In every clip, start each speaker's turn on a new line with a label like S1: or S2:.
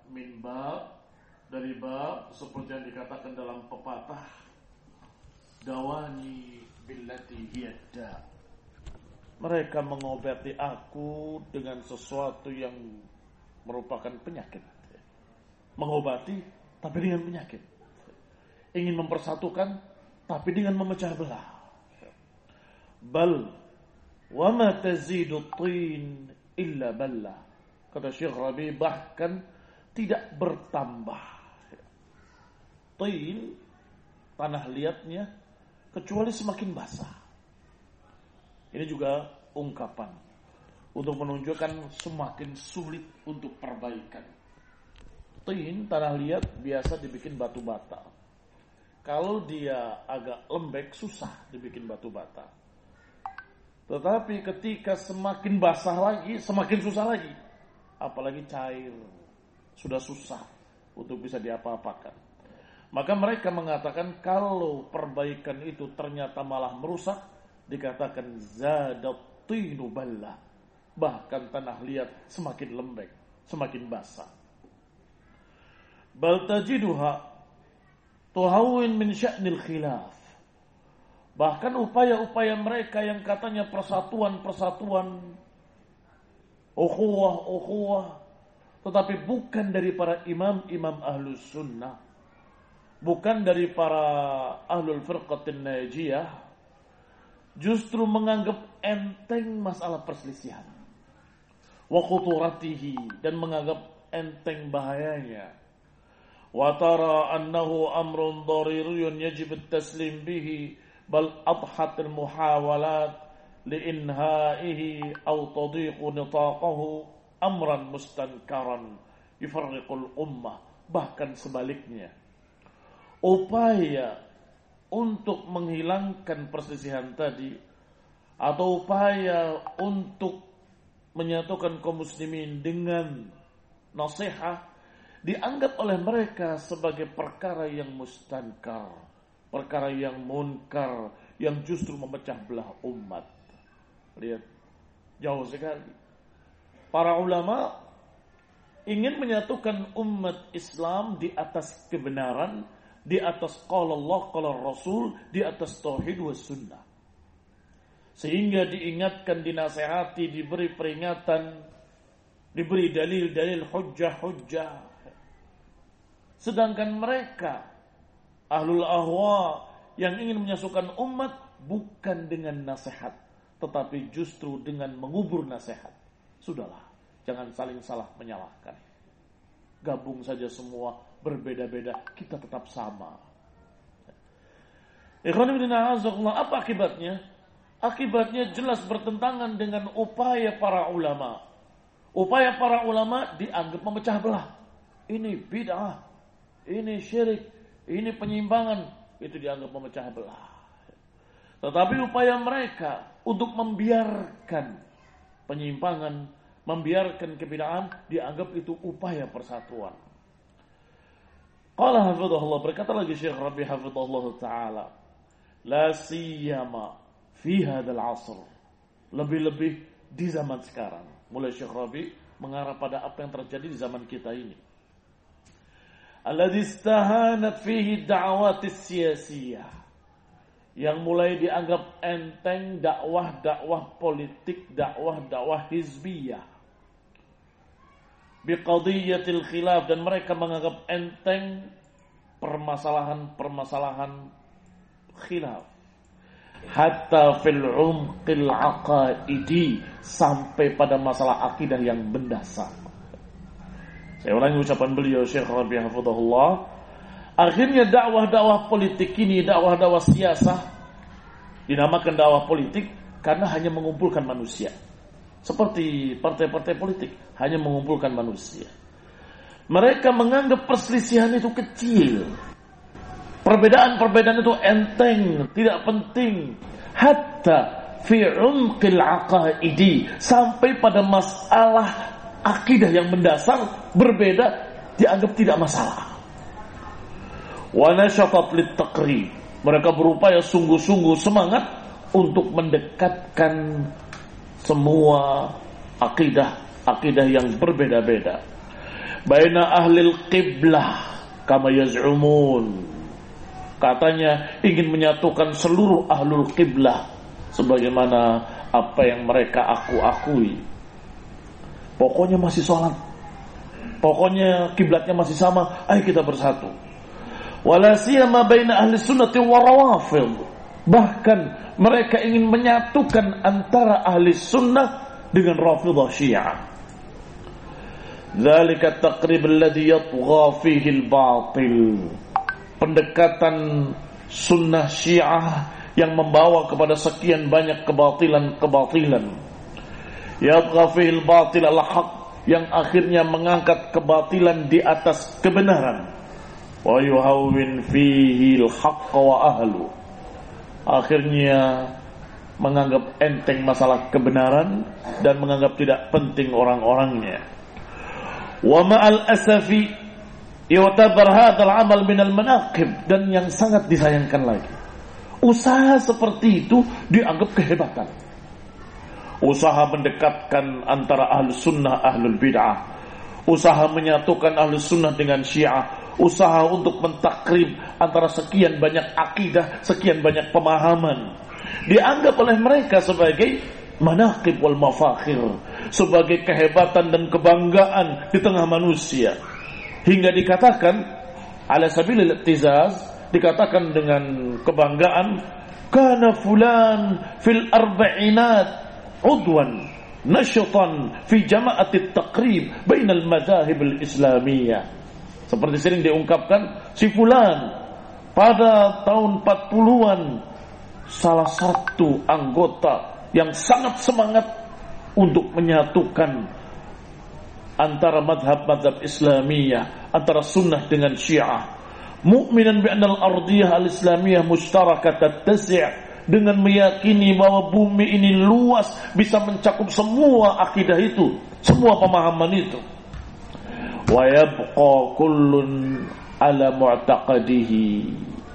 S1: min bab, dari bab seperti yang dikatakan dalam pepatah, dawani billati hiyadda. Mereka mengobati aku dengan sesuatu yang merupakan penyakit. Mengobati tapi dengan penyakit. Ingin mempersatukan tapi dengan memecah belah. Bal wa ma tazidu tin illa balla. Kata Syekh Rabi, bahkan tidak bertambah tin, tanah liatnya, kecuali semakin basah. Ini juga ungkapan untuk menunjukkan semakin sulit untuk perbaikan. Tin, tanah liat, biasa dibikin batu bata. Kalau dia agak lembek, susah dibikin batu bata. Tetapi ketika semakin basah lagi, semakin susah lagi. Apalagi cair, sudah susah untuk bisa diapa-apakan. Maka mereka mengatakan kalau perbaikan itu ternyata malah merusak, dikatakan zadat tinu balla. Bahkan tanah liat semakin lembek, semakin basah. Bal tajiduha tuhawin min sya'nil khilaf. Bahkan upaya-upaya mereka yang katanya persatuan-persatuan, ukhuwah, tetapi bukan dari para imam-imam ahlus sunnah, bukan dari para ahlul firqatin najiyah, justru menganggap enteng masalah perselisihan, wa khuturatihi, dan menganggap enteng bahayanya. Wa tara annahu amrun darirun yajib at-taslim bihi, bal adhat al-muhawalat li'inhaihi aw tadiqu nitaqahu amran mustankaran yufarriqul ummah. Bahkan sebaliknya, upaya untuk menghilangkan perselisihan tadi, atau upaya untuk menyatukan kaum muslimin dengan nasihat, dianggap oleh mereka sebagai perkara yang mustankar, perkara yang munkar, yang justru memecah belah umat. Lihat, jauh sekali. Para ulama ingin menyatukan umat Islam di atas kebenaran, di atas qala Allah, qala Rasul, di atas tauhid was sunnah. Sehingga diingatkan, dinasihati, diberi peringatan, diberi dalil-dalil, hujjah-hujjah. Sedangkan mereka ahlul ahwa yang ingin menyatukan umat bukan dengan nasihat, tetapi justru dengan mengubur nasihat. Sudahlah, jangan saling salah menyalahkan. Gabung saja semua, berbeda-beda, kita tetap sama. Ikhwan fillah, apa akibatnya? Akibatnya jelas bertentangan dengan upaya para ulama. Upaya para ulama dianggap memecah belah. Ini bid'ah, ini syirik, ini penyimpangan, itu dianggap memecah belah. Tetapi upaya mereka untuk membiarkan penyimpangan, membiarkan kebid'ahan, dianggap itu upaya persatuan. Qala hafizahullah, berkata lagi Syekh Rabi hafizahullah ta'ala, la siyama fi hadzal 'asr, lebih-lebih di zaman sekarang. Mulai Syekh Rabi mengarah pada apa yang terjadi di zaman kita ini. Alladzi istahanat fihi ad-da'awat as-siyasiyah, yang mulai dianggap enteng dakwah-dakwah politik, dakwah-dakwah hizbiyah, biqadiyatil khilaf, dan mereka menganggap enteng permasalahan-permasalahan khilaf, hatta fil umqil aqaidi, sampai pada masalah akidah yang mendasar. Saya ulangi ucapan beliau Syekh Rabi hafizahullah. Akhirnya dakwah-dakwah politik ini, dakwah-dakwah siasah, dinamakan dakwah politik karena hanya mengumpulkan manusia. Seperti partai-partai politik, hanya mengumpulkan manusia. Mereka menganggap perselisihan itu kecil, perbedaan-perbedaan itu enteng, tidak penting. Hatta fi umqil aqaidi, sampai pada masalah akidah yang mendasar berbeda dianggap tidak masalah. Wa nashatat lit-taqrib, mereka berupaya sungguh-sungguh semangat untuk mendekatkan semua akidah yang berbeda-beda. baina ahlil qiblah kama yaz'umun. Katanya ingin menyatukan seluruh ahlul qiblah sebagaimana apa yang mereka akui. Pokoknya masih sholat, pokoknya kiblatnya masih sama, ayo kita bersatu. Wala siyama baina ahli sunnati wa rawafid. Bahkan mereka ingin menyatukan antara ahli sunnah dengan Rafidah Syiah. Dzalika taqrib alladhi yatgha fihi al-batil. Pendekatan sunnah Syiah yang membawa kepada sekian banyak kebatilan. Yatgha fihi al-batil al-haq, yang akhirnya mengangkat kebatilan di atas kebenaran. Wa yuhawwin fihi al-haqq wa ahlu. Akhirnya menganggap enteng masalah kebenaran dan menganggap tidak penting orang-orangnya. Wa ma'al asafi yu'tabar hadzal 'amal min al-manaqib, dan yang sangat disayangkan lagi, usaha seperti itu dianggap kehebatan. Usaha mendekatkan antara ahlus sunnah ahlul bid'ah, usaha menyatukan ahlus sunnah dengan Syiah, usaha untuk mentakrib antara sekian banyak akidah, sekian banyak pemahaman, dianggap oleh mereka sebagai manaqib wal mafakhir, sebagai kehebatan dan kebanggaan di tengah manusia. Hingga dikatakan ala sabilil ittizaz, dikatakan dengan kebanggaan, kana fulan fil arba'inat udwan nashatan fi jama'atit taqrib bainal madahib al-islamiyah. Seperti sering diungkapkan, si fulan pada tahun 40-an salah satu anggota yang sangat semangat untuk menyatukan antara madhab-madhab Islamiyah, antara sunnah dengan Syiah. Mu'minan bi'annal ardiyah al-islamiyah mushtarakat tattasi', dengan meyakini bahwa bumi ini luas, bisa mencakup semua akidah itu, semua pemahaman itu. Wa yabqa kullun ala mu'taqadihi,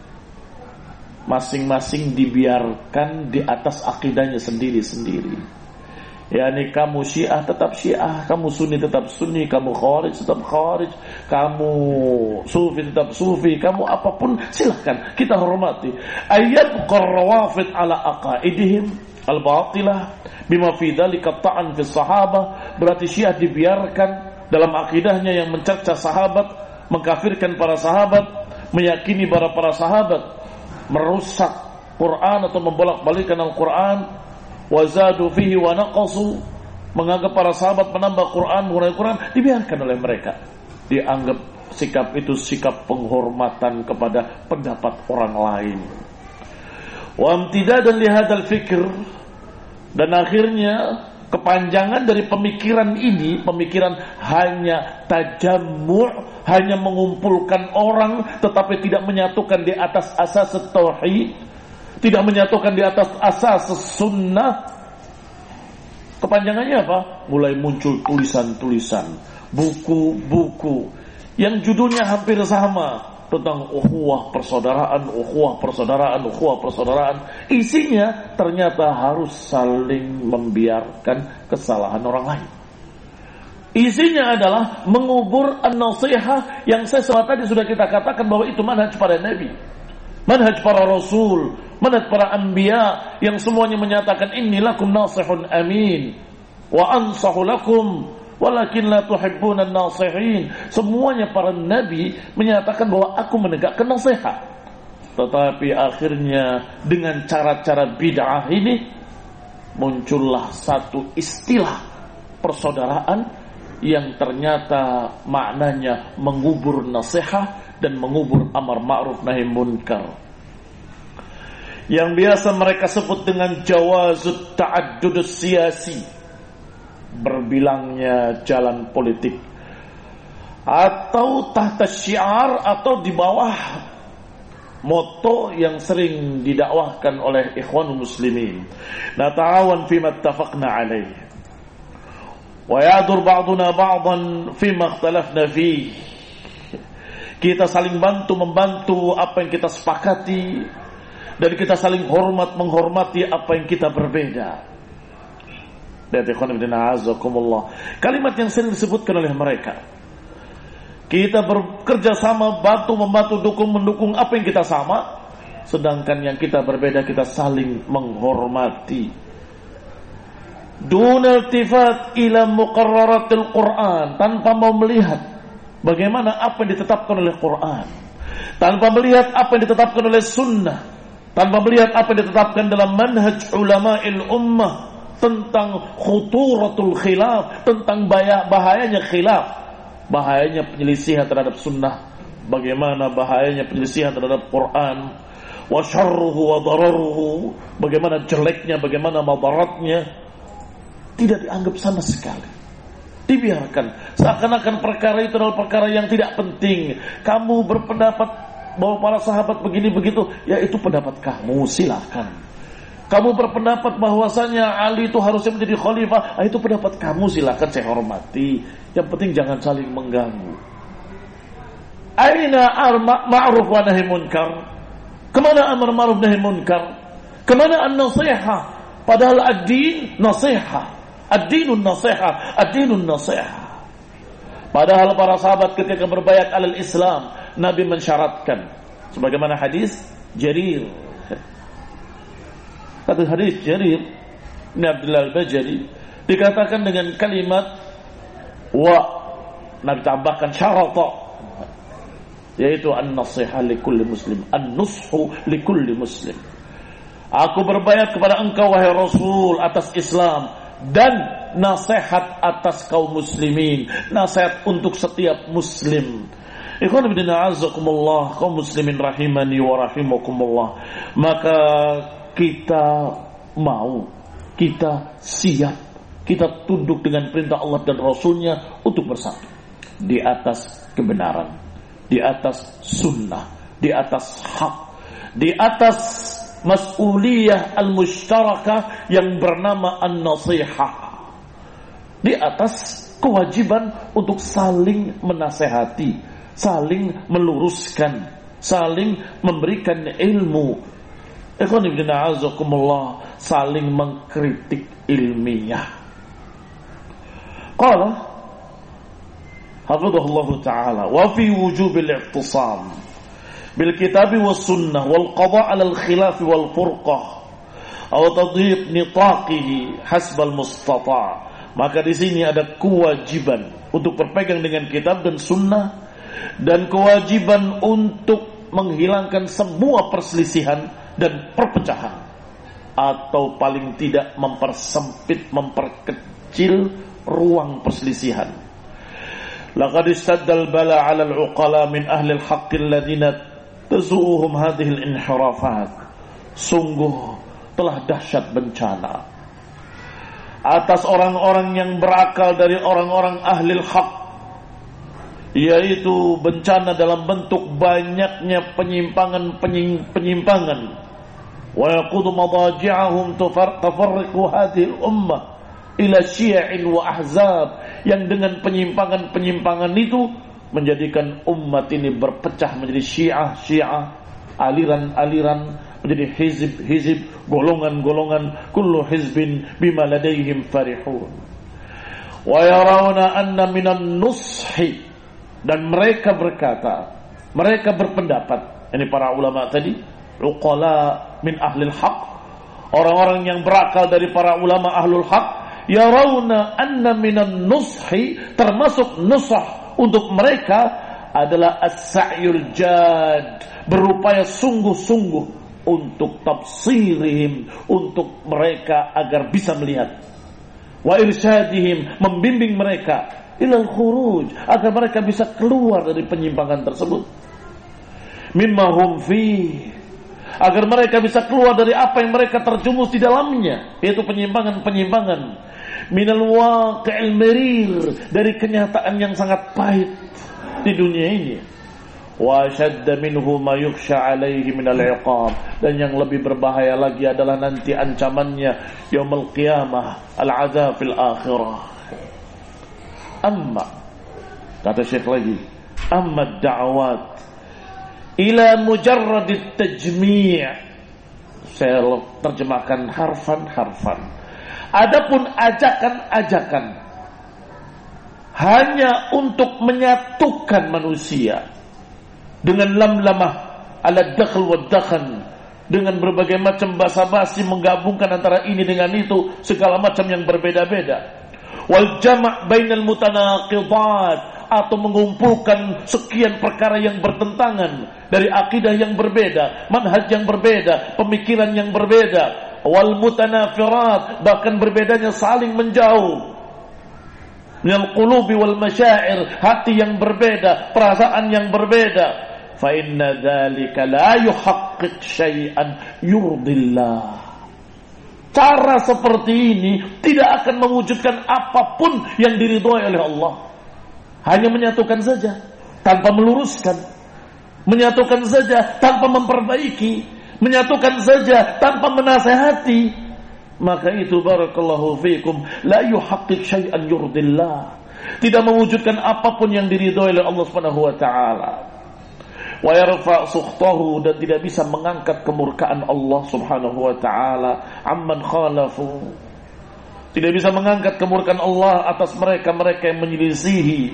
S1: masing-masing dibiarkan di atas akidahnya sendiri-sendiri. Yani kamu Syiah tetap Syiah, kamu Sunni tetap Sunni, kamu Khawarij tetap Khawarij, kamu Sufi tetap Sufi, kamu apapun silahkan, kita hormati. Ayyabqa ar-rawafid ala aqaidihim al-batilah bima fi dzalika ta'an fi sahabah. Berarti Syiah dibiarkan dalam akidahnya yang mencerca sahabat, mengkafirkan para sahabat, meyakini para sahabat merusak Quran atau membolak-balikkan Al-Quran, wazadu fihi wa naqasu, menganggap para sahabat menambah Quran, mengurangi Quran, dibiarkan oleh mereka. Dianggap sikap itu sikap penghormatan kepada pendapat orang lain. Wa imtidadan li hadzal fikr, dan akhirnya kepanjangan dari pemikiran ini, pemikiran hanya tajammu', hanya mengumpulkan orang tetapi tidak menyatukan di atas asas tauhid, tidak menyatukan di atas asas sunnah. Kepanjangannya apa? Mulai muncul tulisan-tulisan, buku-buku yang judulnya hampir sama, tentang ukhuwah persaudaraan, ukhuwah persaudaraan, ukhuwah persaudaraan. Isinya ternyata harus saling membiarkan kesalahan orang lain. Isinya adalah mengubur an-nasihah yang tadi sudah kita katakan bahwa itu manhaj para nabi, manhaj para rasul, manhaj para anbiya, yang semuanya menyatakan inni lakum nasihun amin wa ansahu lakum walakin la tuhibbuna an-nasihin. Semuanya para nabi menyatakan bahwa aku menegakkan nasihat. Tetapi akhirnya dengan cara-cara bid'ah ini muncullah satu istilah persaudaraan yang ternyata maknanya mengubur nasihat dan mengubur amar ma'ruf nahi munkar, yang biasa mereka sebut dengan jawazut ta'addud siyasi, berbilangnya jalan politik, atau tahta syiar, atau di bawah moto yang sering didakwahkan oleh ikhwanul muslimin, nata'awan fima ittafaqna alaih wa yadur ba'duna ba'dan fima ikhtalafna fihi. Kita saling membantu apa yang kita sepakati, dan kita saling menghormati apa yang kita berbeda. Kalimat yang sering disebutkan oleh mereka, Kita bekerja sama, membantu, mendukung apa yang kita sama. Sedangkan yang kita berbeda, kita saling menghormati. Duna iltifat ila muqarraratil Quran, tanpa mau melihat bagaimana apa yang ditetapkan oleh Quran, tanpa melihat apa yang ditetapkan oleh sunnah, tanpa melihat apa yang ditetapkan dalam manhaj ulama'il ummah tentang khuturatul khilaf, tentang bahayanya khilaf, bahayanya penyelisihan terhadap sunnah, bagaimana bahayanya penyelisihan terhadap Quran, wa syarruhu wa dararuhu, bagaimana jeleknya, bagaimana madaratnya, tidak dianggap sama sekali. Dibiarkan seakan-akan perkara itu adalah perkara yang tidak penting. Kamu berpendapat bahwa para sahabat begini begitu, ya itu pendapat kamu, silakan. Kamu berpendapat bahwasanya Ali itu harusnya menjadi khalifah, itu pendapat kamu, silakan, saya hormati. Yang penting jangan saling mengganggu. Aina ma'ruf wa nahi munkar? Kemana amar ma'ruf nahi munkar? Kemana an-nasihah? Padahal ad-din nasihah. Ad-dinun nasihah, ad-dinun nasihah. Padahal para sahabat ketika berbayat alal Islam, Nabi mensyaratkan sebagaimana hadis Jarir. Kata hadis Jarir bin Abdullah al-Bajali, dikatakan dengan kalimat wa, Nabi tambahkan syarata, yaitu an-nasihah likulli muslim, an-nushu likulli muslim. Aku berbayat kepada engkau wahai Rasul atas Islam dan nasihat atas kaum muslimin, nasihat untuk setiap muslim. Ikhwan fillah azakumullah, kaum muslimin rahimani wa rahimakumullah. Maka kita mau, kita siap, kita tunduk dengan perintah Allah dan Rasulnya untuk bersatu di atas kebenaran, di atas sunnah, di atas hak, di atas mas'uliyah al-mushtarakah yang bernama an-nasihah, di atas kewajiban untuk saling menasehati, saling meluruskan, saling memberikan ilmu. Ikhwan fillah azakumullah, saling mengkritik ilmiah. Qala hafidhahullah ta'ala wa fi wujubil i'tisam bil kitab was sunnah wal qada' 'ala al khilaf wal furqah aw tadhiq nitaqihi hasbal mustata'. Maka di sini ada kewajiban untuk berpegang dengan kitab dan sunnah, dan kewajiban untuk menghilangkan semua perselisihan dan perpecahan, atau paling tidak mempersempit, memperkecil ruang perselisihan. Laqad istaddal bala 'ala al-'uqala min ahli al-haqq alladziina tazu'uhum hadhihi al-inhirafat. Sungguh telah dahsyat bencana atas orang-orang yang berakal dari orang-orang ahli al-haq, yaitu bencana dalam bentuk banyaknya penyimpangan. Wa yaqudu madaji'ahum tafarriqu hadhihi al-ummah ila syi'in wa ahzab, yang dengan penyimpangan itu menjadikan umat ini berpecah menjadi syiah, aliran-aliran, menjadi hizib, golongan-golongan, kullu hizbin bima ladaihim farihun. Wa yarawna anna minan nushi, dan mereka berkata, mereka berpendapat, ini para ulama tadi, uqala min ahlil haq, orang-orang yang berakal dari para ulama ahlul haq, yarawna anna minan nushi, termasuk nusah untuk mereka adalah as-sa'yul jad, berupaya sungguh-sungguh untuk tafsirihim, untuk mereka agar bisa melihat, wa irsyadihim, membimbing mereka ilal khuruj, agar mereka bisa keluar dari penyimpangan tersebut, mimma hum fi, agar mereka bisa keluar dari apa yang mereka terjumus di dalamnya, yaitu penyimpangan-penyimpangan, minal waqi'il marir, dari kenyataan yang sangat pahit di dunia ini, wa shadda minhu ma yukhsha alaihi minal iqab, dan yang lebih berbahaya lagi adalah nanti ancamannya yaumul qiyamah, al-'adzab fil akhirah. Amma, kata Syekh lagi, amma da'awat ila mujarradit tajmi', saya terjemahkan harfan-harfan. Adapun ajakan-ajakan hanya untuk menyatukan manusia dengan lamlamah ala dakhl wa dakhan, dengan berbagai macam basa-basi menggabungkan antara ini dengan itu, segala macam yang berbeda-beda. Wal jama' bainal mutanaqidat, atau mengumpulkan sekian perkara yang bertentangan dari akidah yang berbeda, manhaj yang berbeda, pemikiran yang berbeda. Wal mutanafirat, bahkan berbedanya saling menjauh. Minal qulubi wal masyair, hati yang berbeda, perasaan yang berbeda. Fa inna dzalika la yuhaqqiq syai'an yurdillah. Cara seperti ini tidak akan mewujudkan apapun yang diridhoi oleh Allah. Hanya menyatukan saja tanpa meluruskan, menyatukan saja tanpa memperbaiki, menyatukan saja tanpa menasehati. Maka itu barakallahu fiikum la yuhaqqiq syai'an yurdillah. Tidak mewujudkan apapun yang diridhoi oleh Allah Subhanahu wa taala. Wa yarfa' sukhtahu, dan tidak bisa mengangkat kemurkaan Allah Subhanahu wa taala amman khalafu. Tidak bisa mengangkat kemurkaan Allah atas mereka-mereka yang menyelisihi.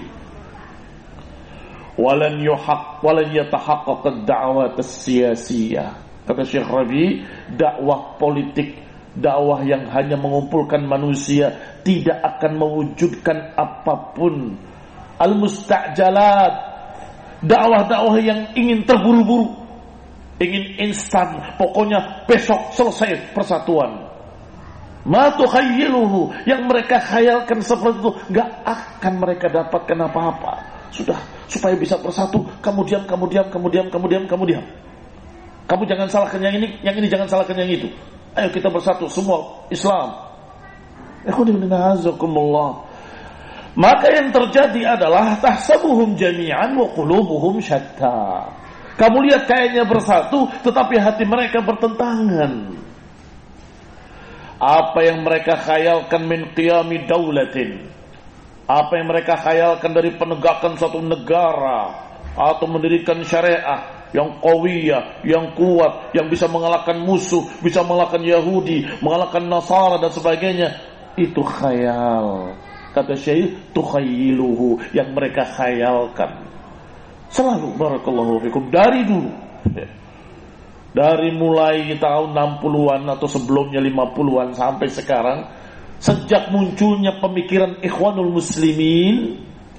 S1: Walan yatahaqqaq ad-da'wat as-siyasiyah. Kata Syekh Rabi, dakwah politik, dakwah yang hanya mengumpulkan manusia tidak akan mewujudkan apapun. Al-mustajalat, dakwah-dakwah yang ingin terburu-buru, ingin instan, pokoknya besok selesai persatuan. Ma tukhayyiluhu, yang mereka khayalkan seperti itu, gak akan mereka dapatkan apa-apa. Sudah, supaya bisa bersatu, kamu diam. Kamu jangan salahkan yang ini jangan salahkan yang itu. Ayo kita bersatu semua Islam. Maka yang terjadi adalah tahsabuhum jami'an wa qulubuhum syatta. Kamu lihat kayaknya bersatu, tetapi hati mereka bertentangan. Apa yang mereka khayalkan min qiyami daulatin, apa yang mereka khayalkan dari penegakan suatu negara atau mendirikan syariah yang qawiyah, yang kuat, yang bisa mengalahkan musuh, bisa mengalahkan Yahudi, mengalahkan Nasara dan sebagainya, itu khayal. Kata Syekh, tukhayyiluhu, yang mereka khayalkan. Selalu barakallahu fikum dari dulu. Dari mulai tahun 60-an atau sebelumnya 50-an sampai sekarang, sejak munculnya pemikiran Ikhwanul Muslimin,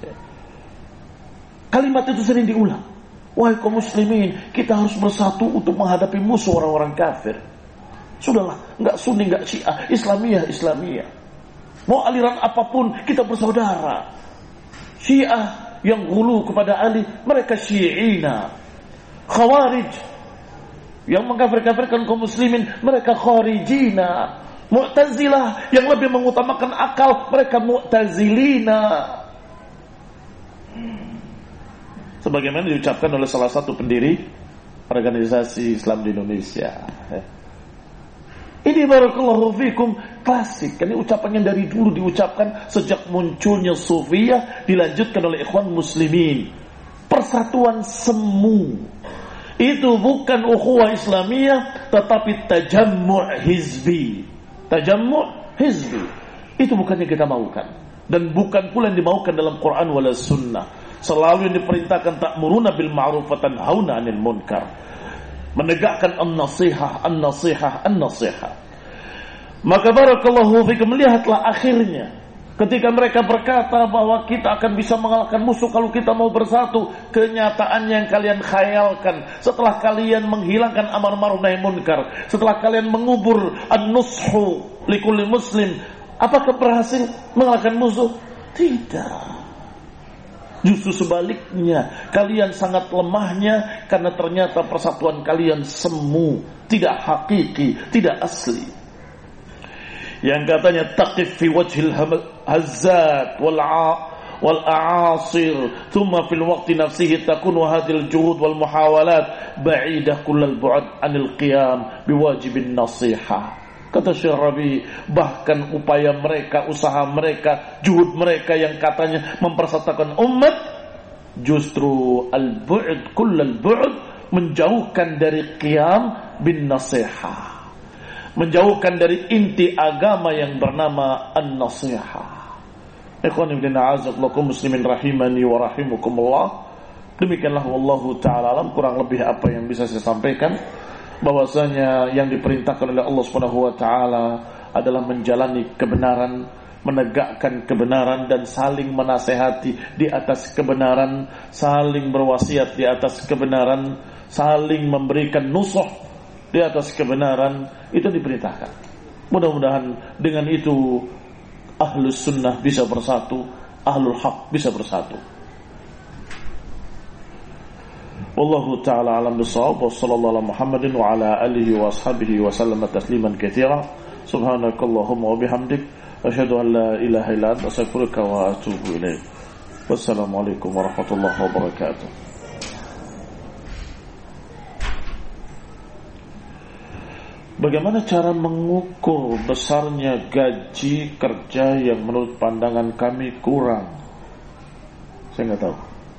S1: kalimat itu sering diulang. Wahai kaum muslimin, kita harus bersatu untuk menghadapi musuh orang-orang kafir. Sudahlah, enggak Sunni, enggak Syiah, Islamiyah. Mau aliran apapun, kita bersaudara. Syiah yang ghulu kepada Ali, mereka Syi'ina. Khawarij yang mengkafir-kafirkan kaum muslimin, mereka Kharijina. Mu'tazilah yang lebih mengutamakan akal, mereka Mu'tazilina. Sebagaimana diucapkan oleh salah satu pendiri organisasi Islam di Indonesia. Ini barakallahu fikum klasik. Ini ucapannya dari dulu diucapkan sejak munculnya Sufiyah, dilanjutkan oleh Ikhwan Muslimin. Persatuan semu. Itu bukan ukhuwah Islamiyah, tetapi tajammu' hizbi. Tajammu' hizbi. Itu bukannya kita maukan, dan bukan pula yang dimaukan dalam Quran wala sunnah. Selalu yang diperintahkan ta'muruna bil ma'ruf wa tanhauna 'anil munkar. Menegakkan an-nasihah. Maka barakallahu fikum, melihatlah akhirnya ketika mereka berkata bahwa kita akan bisa mengalahkan musuh kalau kita mau bersatu. Kenyataannya yang kalian khayalkan, setelah kalian menghilangkan amar ma'ruf nahi munkar, setelah kalian mengubur an-nushu likulli muslim, apakah berhasil mengalahkan musuh? Tidak. Justru sebaliknya, kalian sangat lemahnya karena ternyata persatuan kalian semu, tidak hakiki, tidak asli. Yang katanya taqif fi wajhil hazzat wal a'asir, thumma fil waqti nafsihi takunu hadhil juhud wal muhawalat ba'idah kullal bu'ad anil qiyam biwajibin nasihah. Kata Syekh Rabi, bahkan upaya mereka, usaha mereka, juhud mereka yang katanya mempersatukan umat, justru al-bu'd kullal bu'd, menjauhkan dari qiyam bin nasihah, menjauhkan dari inti agama yang bernama an-nasihah. Ikhwani fillah a'azakumullah muslimin rahimani wa rahimakumullah. Demikianlah wallahu taala alam, kurang lebih apa yang bisa saya sampaikan, bahwasanya yang diperintahkan oleh Allah Subhanahu wa taala adalah menjalani kebenaran, menegakkan kebenaran dan saling menasehati di atas kebenaran, saling berwasiat di atas kebenaran, saling memberikan nusuh di atas kebenaran, itu diperintahkan. Mudah-mudahan dengan itu ahlus sunnah bisa bersatu, ahlul haq bisa bersatu. Wallahu ta'ala alam bisawab. Wa sallallahu ala Muhammadin wa ala alihi wa ashabihi wa sallama tasliman katsira. Subhanakallahumma wa bihamdik asyhadu an la ilaha illa anta astaghfiruka wa atubu ilaik. Wassalamualaikum warahmatullahi wabarakatuh. Bagaimana cara mengukur besarnya gaji kerja yang menurut pandangan kami kurang? Saya nggak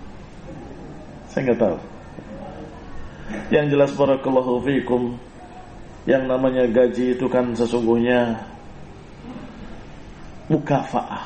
S1: tahu. Yang jelas barakallahu fikum, yang namanya gaji itu kan sesungguhnya mukafaah.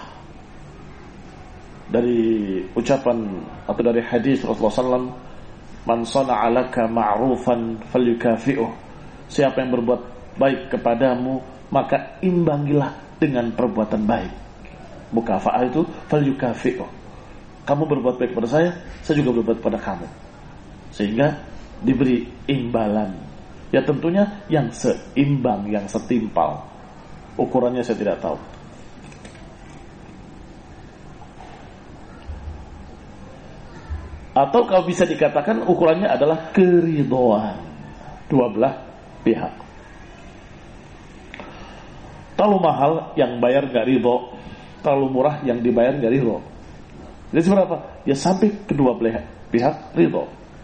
S1: Dari ucapan atau dari hadis Rasulullah SAW, man sana'a laka ma'rufan falyukafi'uh. Siapa yang berbuat baik kepadamu, maka imbangilah dengan perbuatan baik. Mukafaah itu falyukafi'uh. Kamu berbuat baik kepada saya juga berbuat pada kamu, sehingga diberi imbalan. Ya tentunya yang seimbang, yang setimpal. Ukurannya saya tidak tahu. Atau kalau bisa dikatakan ukurannya adalah keridhaan dua belah pihak. Terlalu mahal yang bayar gak ridho, terlalu murah yang dibayar gak ridho. Jadi seberapa? Ya sampai kedua belah pihak ridho.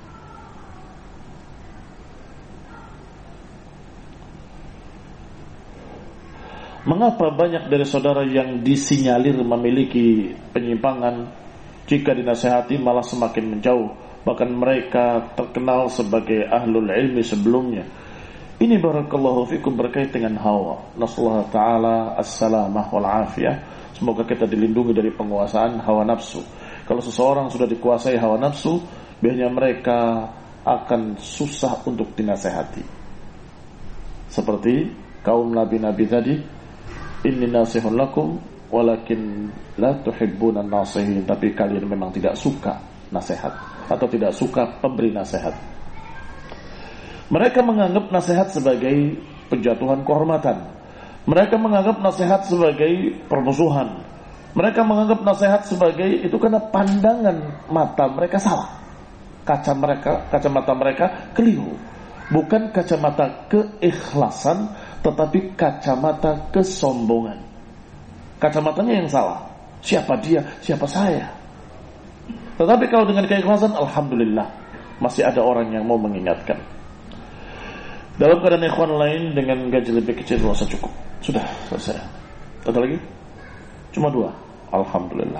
S1: Mengapa banyak dari saudara yang disinyalir memiliki penyimpangan, jika dinasihati malah semakin menjauh, bahkan mereka terkenal sebagai ahlul ilmi sebelumnya? Ini barakallahu fikum berkait dengan hawa. Nasallahu ta'ala as-salamah wal afiyah. Semoga kita dilindungi dari penguasaan hawa nafsu. Kalau seseorang sudah dikuasai hawa nafsu, biasanya mereka akan susah untuk dinasihati. Seperti kaum nabi-nabi tadi, inni nasihun lakum walakin la tuhibbuna nasihin. Tapi kalian memang tidak suka nasihat, atau tidak suka pemberi nasihat. Mereka menganggap nasihat sebagai penjatuhan kehormatan. Mereka menganggap nasihat sebagai permusuhan. Mereka menganggap nasihat sebagai itu karena pandangan mata mereka salah. Kacamata mereka keliru. Bukan kacamata keikhlasan, tetapi kacamata kesombongan. Kacamatanya yang salah. Siapa dia? Siapa saya? Tetapi kalau dengan keikhlasan, alhamdulillah, masih ada orang yang mau mengingatkan. Dalam keadaan ikhwan lain dengan gaji lebih kecil rasa cukup. Sudah selesai. Ada lagi? Cuma 2. Alhamdulillah.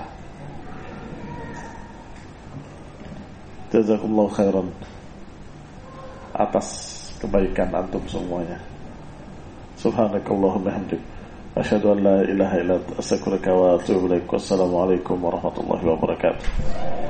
S1: Jazakumullah khairan atas kebaikan antum semuanya. Subhanakallahumma hamdik asyhadu an la ilaha illa anta astaghfiruka wa atubu ilaik. Wassalamualaikum warahmatullahi wabarakatuh.